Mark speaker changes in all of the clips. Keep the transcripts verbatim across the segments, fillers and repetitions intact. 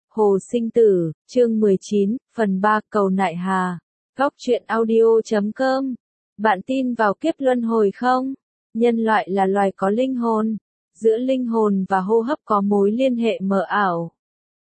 Speaker 1: Hồ Sinh Tử, chương mười chín, phần ba, Cầu Nại Hà. Góc truyện audio chấm com. Bạn tin vào kiếp luân hồi không? Nhân loại là loài có linh hồn. Giữa linh hồn và hô hấp có mối liên hệ mờ ảo.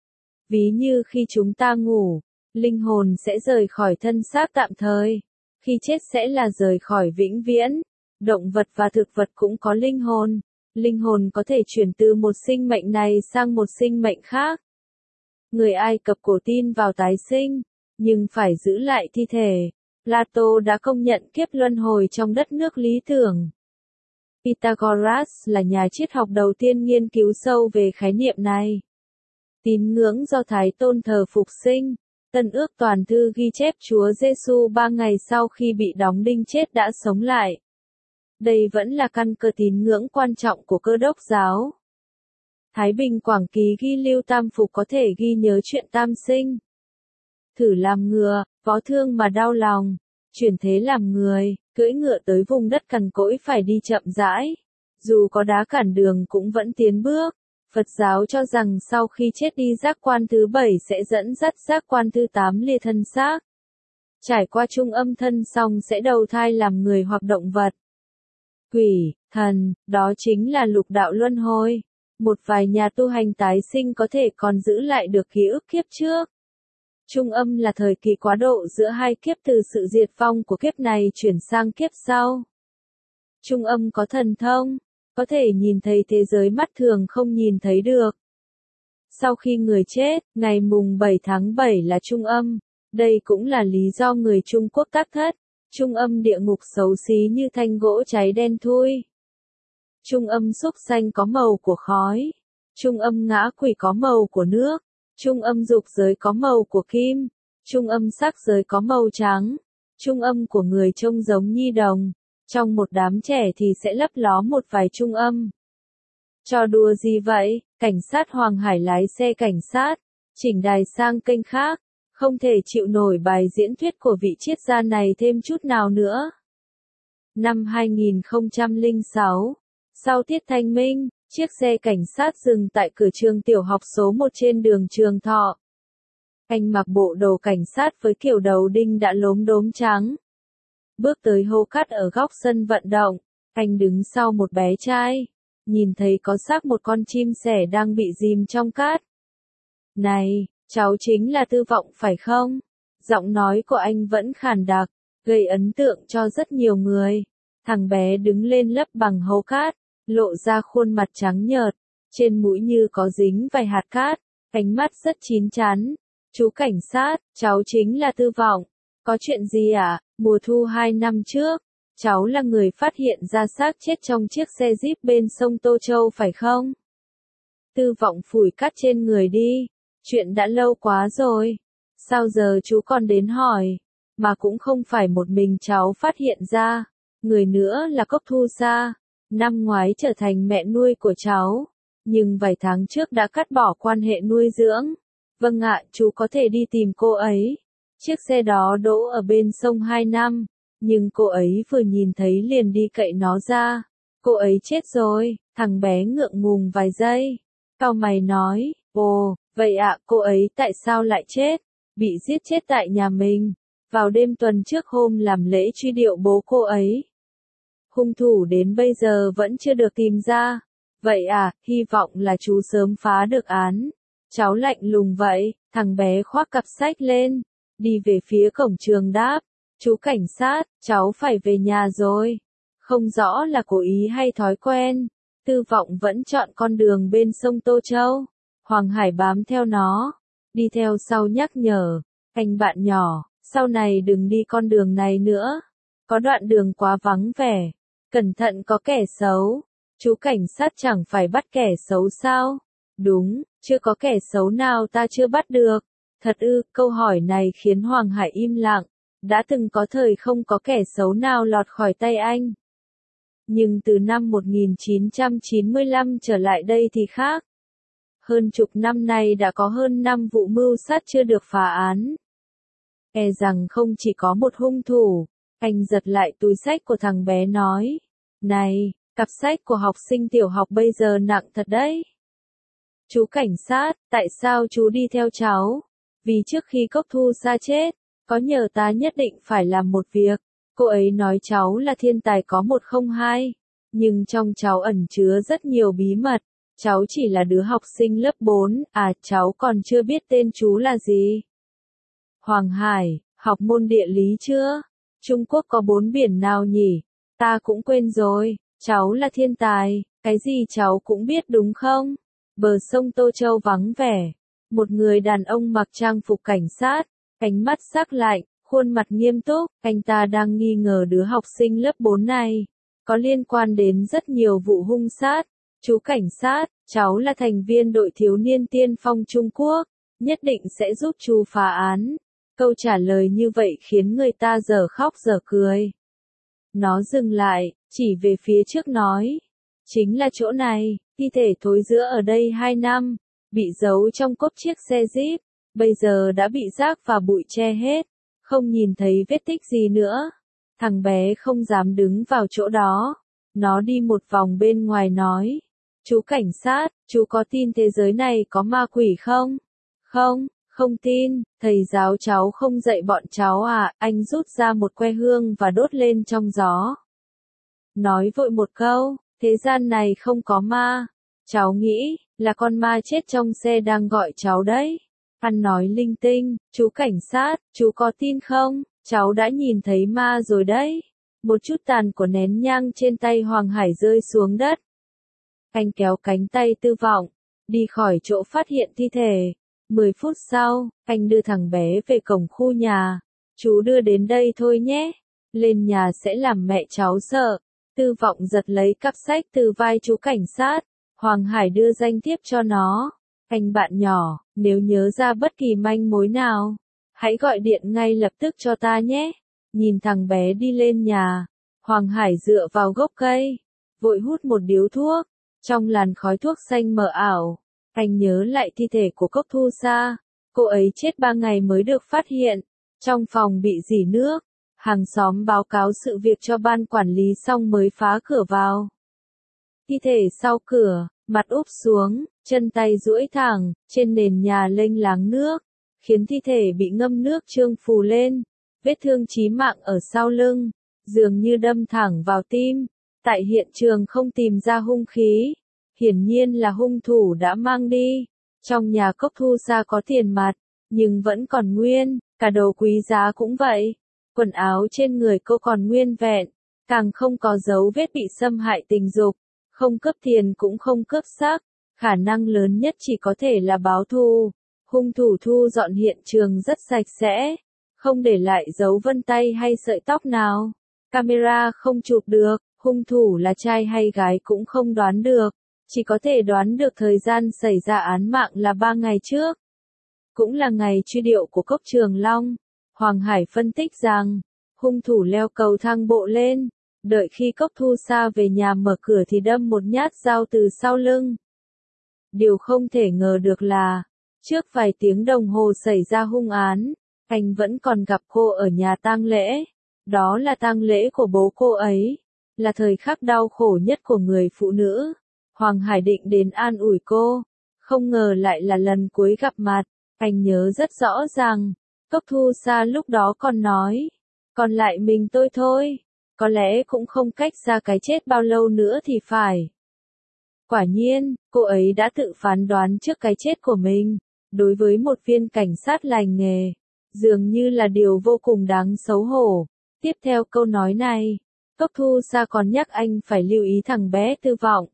Speaker 1: Ví như khi chúng ta ngủ, linh hồn sẽ rời khỏi thân xác tạm thời. Khi chết sẽ là rời khỏi vĩnh viễn. Động vật và thực vật cũng có linh hồn. Linh hồn có thể chuyển từ một sinh mệnh này sang một sinh mệnh khác. Người Ai Cập cổ tin vào tái sinh, nhưng phải giữ lại thi thể. Plato đã công nhận kiếp luân hồi trong đất nước lý tưởng. Pythagoras là nhà triết học đầu tiên nghiên cứu sâu về khái niệm này. Tín ngưỡng Do Thái tôn thờ phục sinh. Tân ước toàn thư ghi chép Chúa Giêsu ba ngày sau khi bị đóng đinh chết đã sống lại. Đây vẫn là căn cơ tín ngưỡng quan trọng của Cơ đốc giáo. Thái Bình Quảng Ký ghi lưu tam phục có thể ghi nhớ chuyện tam sinh. Thử làm ngựa, có thương mà đau lòng. Chuyển thế làm người, cưỡi ngựa tới vùng đất cằn cỗi phải đi chậm rãi. Dù có đá cản đường cũng vẫn tiến bước. Phật giáo cho rằng sau khi chết đi giác quan thứ bảy sẽ dẫn dắt giác quan thứ tám lìa thân xác. Trải qua trung âm thân xong sẽ đầu thai làm người hoặc động vật. Quỷ, thần, đó chính là lục đạo luân hồi. Một vài nhà tu hành tái sinh có thể còn giữ lại được ký ức kiếp trước. Trung âm là thời kỳ quá độ giữa hai kiếp từ sự diệt vong của kiếp này chuyển sang kiếp sau. Trung âm có thần thông, có thể nhìn thấy thế giới mắt thường không nhìn thấy được. Sau khi người chết, ngày mùng bảy tháng bảy là trung âm. Đây cũng là lý do người Trung Quốc tác thất. Trung âm địa ngục xấu xí như thanh gỗ cháy đen thui. Trung âm súc sanh có màu của khói. Trung âm ngã quỷ có màu của nước. Trung âm dục giới có màu của kim. Trung âm sắc giới có màu trắng. Trung âm của người trông giống nhi đồng. Trong một đám trẻ thì sẽ lấp ló một vài trung âm. Trò đùa gì vậy? Cảnh sát Hoàng Hải lái xe cảnh sát, chỉnh đài sang kênh khác. Không thể chịu nổi bài diễn thuyết của vị triết gia này thêm chút nào nữa. Năm hai nghìn không trăm lẻ sáu, sau tiết thanh minh, chiếc xe cảnh sát dừng tại cửa trường tiểu học số một trên đường Trường Thọ. Anh mặc bộ đồ cảnh sát với kiểu đầu đinh đã lốm đốm trắng. Bước tới hô cát ở góc sân vận động, anh đứng sau một bé trai. Nhìn thấy có xác một con chim sẻ đang bị dìm trong cát. Này, cháu chính là Tư Vọng phải không? Giọng nói của anh vẫn khàn đặc, gây ấn tượng cho rất nhiều người. Thằng bé đứng lên lấp bằng hố cát, lộ ra khuôn mặt trắng nhợt, trên mũi như có dính vài hạt cát, ánh mắt rất chín chắn. Chú cảnh sát, cháu chính là Tư Vọng. Có chuyện gì ạ? À? Mùa thu hai năm trước, cháu là người phát hiện ra xác chết trong chiếc xe Jeep bên sông Tô Châu phải không? Tư Vọng phủi cát trên người đi. Chuyện đã lâu quá rồi. Sao giờ chú còn đến hỏi? Mà cũng không phải một mình cháu phát hiện ra. Người nữa là Cốc Thu Sa. Năm ngoái trở thành mẹ nuôi của cháu. Nhưng vài tháng trước đã cắt bỏ quan hệ nuôi dưỡng. Vâng ạ, chú có thể đi tìm cô ấy. Chiếc xe đó đỗ ở bên sông hai năm. Nhưng cô ấy vừa nhìn thấy liền đi cậy nó ra. Cô ấy chết rồi. Thằng bé ngượng ngùng vài giây. Cau mày nói, ồ, vậy ạ, à, cô ấy tại sao lại chết? Bị giết chết tại nhà mình. Vào đêm tuần trước hôm làm lễ truy điệu bố cô ấy. Hung thủ đến bây giờ vẫn chưa được tìm ra. Vậy à, hy vọng là chú sớm phá được án. Cháu lạnh lùng vậy, thằng bé khoác cặp sách lên. Đi về phía cổng trường đáp. Chú cảnh sát, cháu phải về nhà rồi. Không rõ là cố ý hay thói quen. Tư Vọng vẫn chọn con đường bên sông Tô Châu. Hoàng Hải bám theo nó. Đi theo sau nhắc nhở. Anh bạn nhỏ, sau này đừng đi con đường này nữa. Có đoạn đường quá vắng vẻ. Cẩn thận có kẻ xấu. Chú cảnh sát chẳng phải bắt kẻ xấu sao? Đúng, chưa có kẻ xấu nào ta chưa bắt được. Thật ư, câu hỏi này khiến Hoàng Hải im lặng. Đã từng có thời không có kẻ xấu nào lọt khỏi tay anh. Nhưng từ năm một nghìn chín trăm chín mươi lăm trở lại đây thì khác. Hơn chục năm nay đã có hơn năm vụ mưu sát chưa được phá án. E rằng không chỉ có một hung thủ. Anh giật lại túi sách của thằng bé nói. Này, cặp sách của học sinh tiểu học bây giờ nặng thật đấy. Chú cảnh sát, tại sao chú đi theo cháu? Vì trước khi Cốc Thu Sa chết, có nhờ ta nhất định phải làm một việc. Cô ấy nói cháu là thiên tài có một không hai, nhưng trong cháu ẩn chứa rất nhiều bí mật. Cháu chỉ là đứa học sinh lớp bốn, à cháu còn chưa biết tên chú là gì. Hoàng Hải, học môn địa lý chưa? Trung Quốc có bốn biển nào nhỉ? Ta cũng quên rồi, cháu là thiên tài, cái gì cháu cũng biết đúng không? Bờ sông Tô Châu vắng vẻ, một người đàn ông mặc trang phục cảnh sát, ánh mắt sắc lạnh, khuôn mặt nghiêm túc, anh ta đang nghi ngờ đứa học sinh lớp bốn này, có liên quan đến rất nhiều vụ hung sát. Chú cảnh sát, cháu là thành viên đội thiếu niên tiên phong Trung Quốc, nhất định sẽ giúp chú phá án. Câu trả lời như vậy khiến người ta dở khóc dở cười. Nó dừng lại, chỉ về phía trước nói. Chính là chỗ này, thi thể thối rữa ở đây hai năm, bị giấu trong cốp chiếc xe Jeep, bây giờ đã bị rác và bụi che hết, không nhìn thấy vết tích gì nữa. Thằng bé không dám đứng vào chỗ đó, nó đi một vòng bên ngoài nói. Chú cảnh sát, chú có tin thế giới này có ma quỷ không? Không, không tin, thầy giáo cháu không dạy bọn cháu à, anh rút ra một que hương và đốt lên trong gió. Nói vội một câu, thế gian này không có ma. Cháu nghĩ, là con ma chết trong xe đang gọi cháu đấy. Anh nói linh tinh, chú cảnh sát, chú có tin không? Cháu đã nhìn thấy ma rồi đấy. Một chút tàn của nén nhang trên tay Hoàng Hải rơi xuống đất. Anh kéo cánh tay Tư Vọng, đi khỏi chỗ phát hiện thi thể. Mười phút sau, anh đưa thằng bé về cổng khu nhà. Chú đưa đến đây thôi nhé. Lên nhà sẽ làm mẹ cháu sợ. Tư Vọng giật lấy cặp sách từ vai chú cảnh sát. Hoàng Hải đưa danh thiếp cho nó. Anh bạn nhỏ, nếu nhớ ra bất kỳ manh mối nào, hãy gọi điện ngay lập tức cho ta nhé. Nhìn thằng bé đi lên nhà, Hoàng Hải dựa vào gốc cây, vội hút một điếu thuốc. Trong làn khói thuốc xanh mờ ảo, anh nhớ lại thi thể của Cốc Thu Sa. Cô ấy chết ba ngày mới được phát hiện, trong phòng bị rỉ nước. Hàng xóm báo cáo sự việc cho ban quản lý xong mới phá cửa vào. Thi thể sau cửa, mặt úp xuống, chân tay duỗi thẳng, trên nền nhà lênh láng nước, khiến thi thể bị ngâm nước trương phù lên. Vết thương chí mạng ở sau lưng, dường như đâm thẳng vào tim. Tại hiện trường không tìm ra hung khí, hiển nhiên là hung thủ đã mang đi. Trong nhà Cốc Thu Sa có tiền mặt, nhưng vẫn còn nguyên, cả đồ quý giá cũng vậy. Quần áo trên người cô còn nguyên vẹn, càng không có dấu vết bị xâm hại tình dục, không cướp tiền cũng không cướp xác, khả năng lớn nhất chỉ có thể là báo thù. Hung thủ thu dọn hiện trường rất sạch sẽ, không để lại dấu vân tay hay sợi tóc nào. Camera không chụp được, hung thủ là trai hay gái cũng không đoán được, chỉ có thể đoán được thời gian xảy ra án mạng là ba ngày trước. Cũng là ngày truy điệu của Cốc Trường Long. Hoàng Hải phân tích rằng, hung thủ leo cầu thang bộ lên, đợi khi Cốc Thu Sa về nhà mở cửa thì đâm một nhát dao từ sau lưng. Điều không thể ngờ được là, trước vài tiếng đồng hồ xảy ra hung án, anh vẫn còn gặp cô ở nhà tang lễ. Đó là tang lễ của bố cô ấy, là thời khắc đau khổ nhất của người phụ nữ. Hoàng Hải định đến an ủi cô, không ngờ lại là lần cuối gặp mặt. Anh nhớ rất rõ ràng, Cốc Thu Sa lúc đó còn nói, còn lại mình tôi thôi, có lẽ cũng không cách xa cái chết bao lâu nữa thì phải. Quả nhiên, cô ấy đã tự phán đoán trước cái chết của mình. Đối với một viên cảnh sát lành nghề, dường như là điều vô cùng đáng xấu hổ. Tiếp theo câu nói này, Cốc Thu Sa còn nhắc anh phải lưu ý thằng bé Tư Vọng.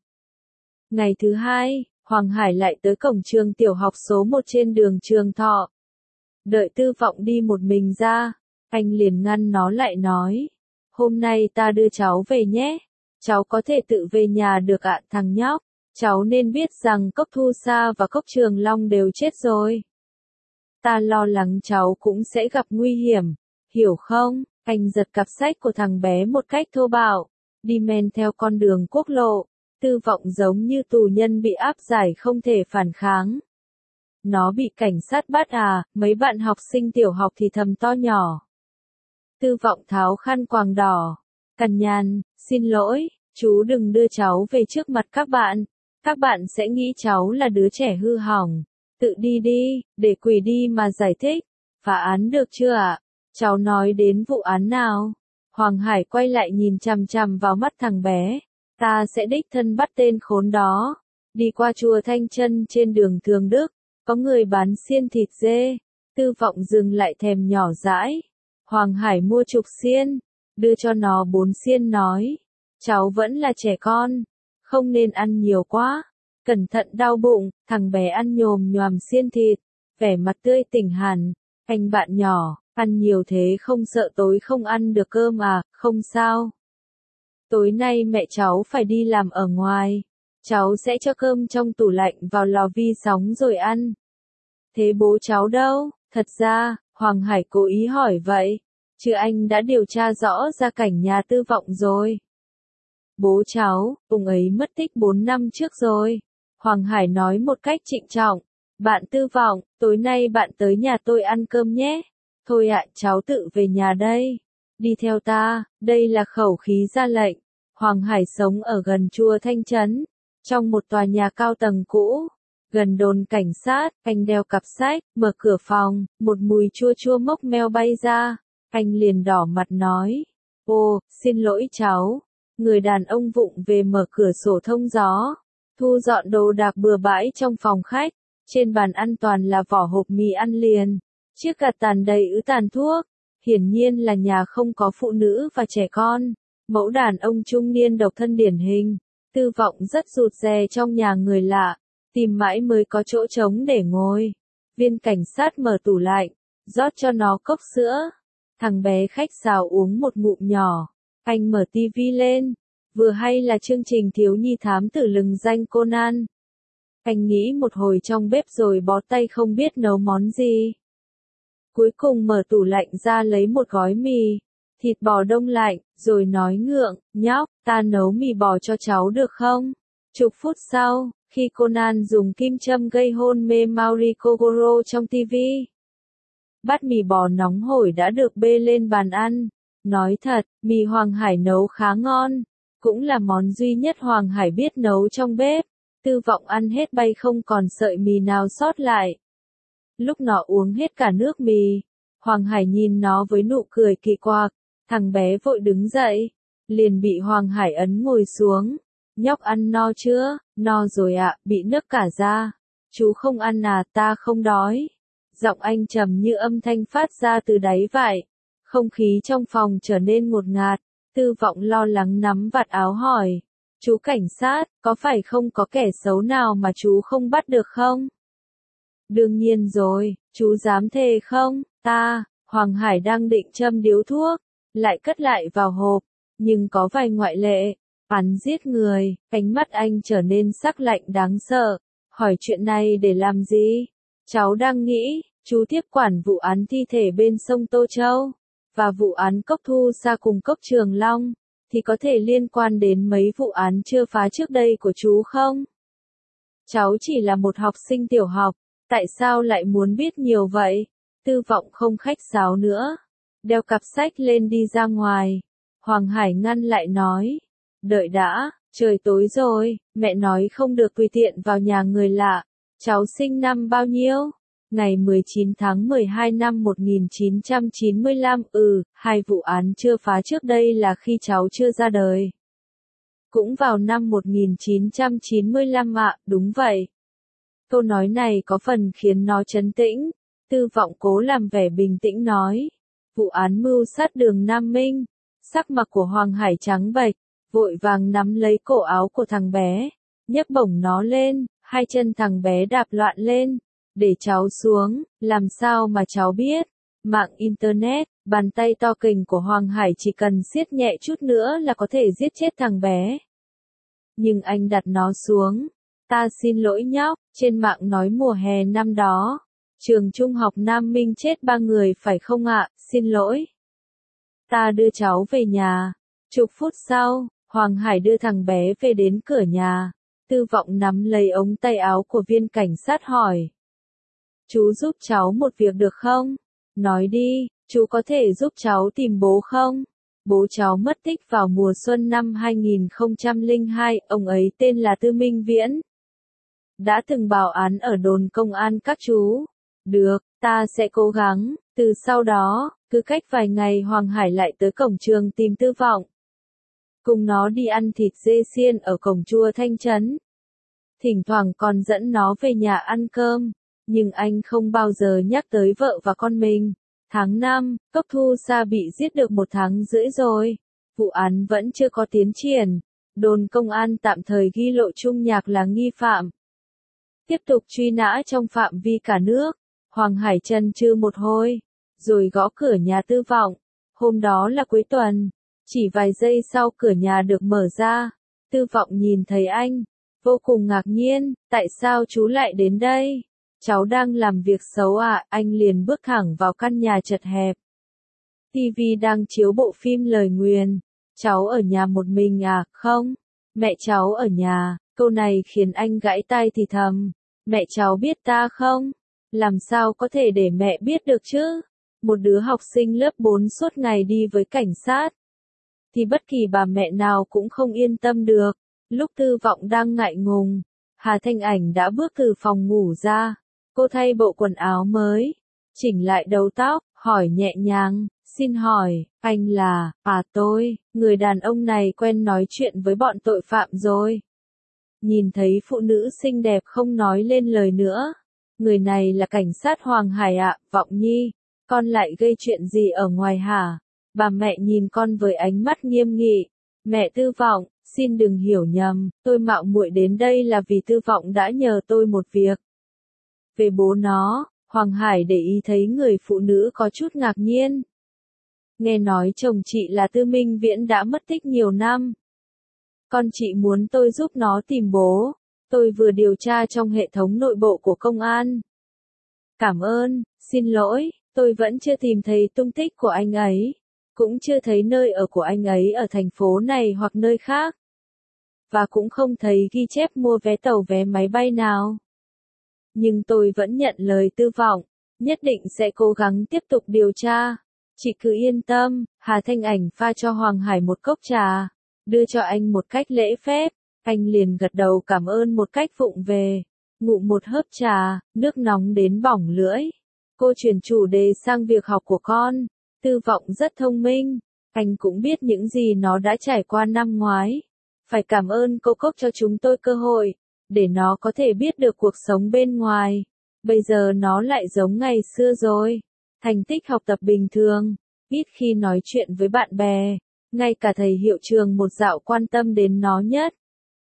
Speaker 1: Ngày thứ hai, Hoàng Hải lại tới cổng trường tiểu học số một trên đường Trường Thọ. Đợi Tư Vọng đi một mình ra, anh liền ngăn nó lại nói, hôm nay ta đưa cháu về nhé, cháu có thể tự về nhà được ạ thằng nhóc, cháu nên biết rằng Cốc Thu Sa và Cốc Trường Long đều chết rồi. Ta lo lắng cháu cũng sẽ gặp nguy hiểm, hiểu không? Anh giật cặp sách của thằng bé một cách thô bạo, đi men theo con đường quốc lộ. Tư Vọng giống như tù nhân bị áp giải không thể phản kháng. Nó bị cảnh sát bắt à, mấy bạn học sinh tiểu học thì thầm to nhỏ. Tư Vọng tháo khăn quàng đỏ, cằn nhằn, xin lỗi, chú đừng đưa cháu về trước mặt các bạn. Các bạn sẽ nghĩ cháu là đứa trẻ hư hỏng. Tự đi đi, để quỷ đi mà giải thích. Phá án được chưa ạ? Cháu nói đến vụ án nào? Hoàng Hải quay lại nhìn chằm chằm vào mắt thằng bé. Ta sẽ đích thân bắt tên khốn đó. Đi qua chùa Thanh Chân trên đường Thường Đức, có người bán xiên thịt dê. Tư Vọng dừng lại thèm nhỏ dãi. Hoàng Hải mua chục xiên, đưa cho nó bốn xiên nói. Cháu vẫn là trẻ con, không nên ăn nhiều quá. Cẩn thận đau bụng, thằng bé ăn nhồm nhoàm xiên thịt, vẻ mặt tươi tỉnh hẳn. Anh bạn nhỏ, ăn nhiều thế không sợ tối không ăn được cơm à, không sao. Tối nay mẹ cháu phải đi làm ở ngoài. Cháu sẽ cho cơm trong tủ lạnh vào lò vi sóng rồi ăn. Thế bố cháu đâu? Thật ra, Hoàng Hải cố ý hỏi vậy. Chứ anh đã điều tra rõ gia cảnh nhà Tư Vọng rồi. Bố cháu, ông ấy mất tích bốn năm trước rồi. Hoàng Hải nói một cách trịnh trọng. Bạn Tư Vọng, tối nay bạn tới nhà tôi ăn cơm nhé. Thôi ạ, cháu tự về nhà đây. Đi theo ta, đây là khẩu khí ra lệnh. Hoàng Hải sống ở gần chùa Thanh Trấn, trong một tòa nhà cao tầng cũ, gần đồn cảnh sát. Anh đeo cặp sách, mở cửa phòng, một mùi chua chua mốc meo bay ra. Anh liền đỏ mặt nói, ô, xin lỗi cháu. Người đàn ông vụng về mở cửa sổ thông gió, thu dọn đồ đạc bừa bãi trong phòng khách. Trên bàn ăn toàn là vỏ hộp mì ăn liền, chiếc gạt tàn đầy ứ tàn thuốc. Hiển nhiên là nhà không có phụ nữ và trẻ con. Mẫu đàn ông trung niên độc thân điển hình. Tư Vọng rất rụt rè trong nhà người lạ, tìm mãi mới có chỗ trống để ngồi. Viên cảnh sát mở tủ lạnh, rót cho nó cốc sữa. Thằng bé khách sáo uống một ngụm nhỏ. Anh mở tivi lên, vừa hay là chương trình thiếu nhi thám tử lừng danh Conan. Anh nghĩ một hồi trong bếp rồi bó tay không biết nấu món gì. Cuối cùng mở tủ lạnh ra lấy một gói mì, thịt bò đông lạnh, rồi nói ngượng, nhóc, ta nấu mì bò cho cháu được không? Chục phút sau, khi Conan dùng kim châm gây hôn mê Mauri Kogoro trong tivi, bát mì bò nóng hổi đã được bê lên bàn ăn. Nói thật, mì Hoàng Hải nấu khá ngon, cũng là món duy nhất Hoàng Hải biết nấu trong bếp. Tư Vọng ăn hết bay không còn sợi mì nào sót lại. Lúc nó uống hết cả nước mì, Hoàng Hải nhìn nó với nụ cười kỳ quặc. Thằng bé vội đứng dậy, liền bị Hoàng Hải ấn ngồi xuống. Nhóc ăn no chưa? No rồi ạ, bị nức cả da. Chú không ăn à, ta không đói. Giọng anh trầm như âm thanh phát ra từ đáy vải. Không khí trong phòng trở nên ngột ngạt. Tư Vọng lo lắng nắm vạt áo hỏi. Chú cảnh sát, có phải không có kẻ xấu nào mà chú không bắt được không? Đương nhiên rồi, chú dám thề không? Ta, Hoàng Hải đang định châm điếu thuốc, lại cất lại vào hộp, nhưng có vài ngoại lệ. Án giết người, ánh mắt anh trở nên sắc lạnh đáng sợ. Hỏi chuyện này để làm gì? Cháu đang nghĩ, chú tiếp quản vụ án thi thể bên sông Tô Châu, và vụ án Cốc Thu Sa cùng Cốc Trường Long, thì có thể liên quan đến mấy vụ án chưa phá trước đây của chú không? Cháu chỉ là một học sinh tiểu học, tại sao lại muốn biết nhiều vậy? Tư Vọng không khách sáo nữa, đeo cặp sách lên đi ra ngoài. Hoàng Hải ngăn lại nói, đợi đã, trời tối rồi, mẹ nói không được tùy tiện vào nhà người lạ. Cháu sinh năm bao nhiêu? Ngày mười chín tháng mười hai năm một nghìn chín trăm chín mươi lăm, ừ, hai vụ án chưa phá trước đây là khi cháu chưa ra đời. Cũng vào năm một nghìn chín trăm chín mươi lăm ạ, đúng vậy. Câu nói này có phần khiến nó trấn tĩnh. Tư Vọng cố làm vẻ bình tĩnh nói. Vụ án mưu sát Đường Nam Minh. Sắc mặt của Hoàng Hải trắng bệch, vội vàng nắm lấy cổ áo của thằng bé, nhấc bổng nó lên, hai chân thằng bé đạp loạn lên. Để cháu xuống, làm sao mà cháu biết? Mạng Internet, bàn tay to kình của Hoàng Hải chỉ cần siết nhẹ chút nữa là có thể giết chết thằng bé. Nhưng anh đặt nó xuống. Ta xin lỗi nhóc, trên mạng nói mùa hè năm đó, trường trung học Nam Minh chết ba người phải không ạ, xin lỗi. Ta đưa cháu về nhà. Chục phút sau, Hoàng Hải đưa thằng bé về đến cửa nhà. Tư Vọng nắm lấy ống tay áo của viên cảnh sát hỏi. Chú giúp cháu một việc được không? Nói đi, chú có thể giúp cháu tìm bố không? Bố cháu mất tích vào mùa xuân năm hai nghìn không trăm lẻ hai, ông ấy tên là Tư Minh Viễn, đã từng báo án ở đồn công an các chú. Được, ta sẽ cố gắng. Từ sau đó, cứ cách vài ngày Hoàng Hải lại tới cổng trường tìm Tư Vọng. Cùng nó đi ăn thịt dê xiên ở cổng chùa Thanh Trấn. Thỉnh thoảng còn dẫn nó về nhà ăn cơm. Nhưng anh không bao giờ nhắc tới vợ và con mình. Tháng năm, Cốc Thu Sa bị giết được một tháng rưỡi rồi. Vụ án vẫn chưa có tiến triển. Đồn công an tạm thời ghi Lộ Trung Nhạc là nghi phạm. Tiếp tục truy nã trong phạm vi cả nước. Hoàng Hải chần chừ một hồi, rồi gõ cửa nhà Tư Vọng. Hôm đó là cuối tuần. Chỉ vài giây sau cửa nhà được mở ra. Tư Vọng nhìn thấy anh. Vô cùng ngạc nhiên, tại sao chú lại đến đây? Cháu đang làm việc xấu à? Anh liền bước thẳng vào căn nhà chật hẹp. ti vi đang chiếu bộ phim Lời Nguyền. Cháu ở nhà một mình à? Không, mẹ cháu ở nhà. Câu này khiến anh gãi tai thì thầm. Mẹ cháu biết ta không? Làm sao có thể để mẹ biết được chứ? Một đứa học sinh lớp bốn suốt ngày đi với cảnh sát. Thì bất kỳ bà mẹ nào cũng không yên tâm được. Lúc Tư Vọng đang ngại ngùng, Hà Thanh Ảnh đã bước từ phòng ngủ ra. Cô thay bộ quần áo mới, chỉnh lại đầu tóc, hỏi nhẹ nhàng, xin hỏi, anh là, à tôi, người đàn ông này quen nói chuyện với bọn tội phạm rồi. Nhìn thấy phụ nữ xinh đẹp không nói lên lời nữa. Người này là cảnh sát Hoàng Hải ạ. Vọng Nhi, con lại gây chuyện gì ở ngoài hả? Bà mẹ nhìn con với ánh mắt nghiêm nghị. Mẹ Tư Vọng, xin đừng hiểu nhầm, tôi mạo muội đến đây là vì Tư Vọng đã nhờ tôi một việc. Về bố nó, Hoàng Hải để ý thấy người phụ nữ có chút ngạc nhiên. Nghe nói chồng chị là Tư Minh Viễn đã mất tích nhiều năm. Con chị muốn tôi giúp nó tìm bố. Tôi vừa điều tra trong hệ thống nội bộ của công an. Cảm ơn, xin lỗi, tôi vẫn chưa tìm thấy tung tích của anh ấy. Cũng chưa thấy nơi ở của anh ấy ở thành phố này hoặc nơi khác. Và cũng không thấy ghi chép mua vé tàu vé máy bay nào. Nhưng tôi vẫn nhận lời Tư Vọng, nhất định sẽ cố gắng tiếp tục điều tra. Chị cứ yên tâm. Hà Thanh Ảnh pha cho Hoàng Hải một cốc trà, đưa cho anh một cách lễ phép. Anh liền gật đầu cảm ơn một cách vụng về. Ngụm một hớp trà, nước nóng đến bỏng lưỡi. Cô chuyển chủ đề sang việc học của con. Tư Vọng rất thông minh. Anh cũng biết những gì nó đã trải qua năm ngoái. Phải cảm ơn cô Cốc cho chúng tôi cơ hội, để nó có thể biết được cuộc sống bên ngoài. Bây giờ nó lại giống ngày xưa rồi. Thành tích học tập bình thường, ít khi nói chuyện với bạn bè. Ngay cả thầy hiệu trường một dạo quan tâm đến nó nhất.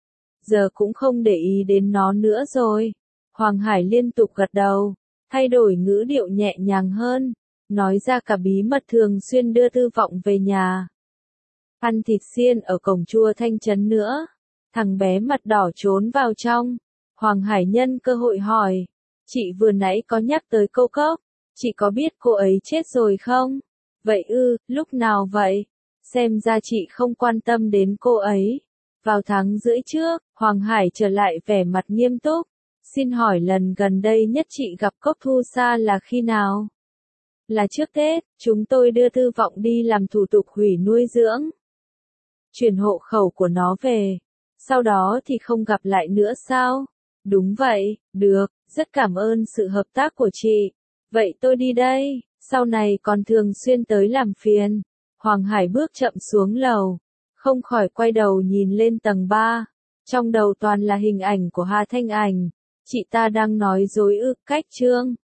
Speaker 1: Giờ cũng không để ý đến nó nữa rồi. Hoàng Hải liên tục gật đầu, thay đổi ngữ điệu nhẹ nhàng hơn, nói ra cả bí mật thường xuyên đưa Tư Vọng về nhà. Ăn thịt xiên ở cổng chùa Thanh Trấn nữa. Thằng bé mặt đỏ trốn vào trong. Hoàng Hải nhân cơ hội hỏi. Chị vừa nãy có nhắc tới cô Cốc. Chị có biết cô ấy chết rồi không? Vậy ư, lúc nào vậy? Xem ra chị không quan tâm đến cô ấy. Vào tháng rưỡi trước, Hoàng Hải trở lại vẻ mặt nghiêm túc. Xin hỏi lần gần đây nhất chị gặp Cốc Thu Sa là khi nào? Là trước Tết, chúng tôi đưa Tư Vọng đi làm thủ tục hủy nuôi dưỡng. Chuyển hộ khẩu của nó về. Sau đó thì không gặp lại nữa sao? Đúng vậy, được, rất cảm ơn sự hợp tác của chị. Vậy tôi đi đây, sau này còn thường xuyên tới làm phiền. Hoàng Hải bước chậm xuống lầu, không khỏi quay đầu nhìn lên tầng ba. Trong đầu toàn là hình ảnh của Hà Thanh Ảnh. Chị ta đang nói dối ư? Cách Trương.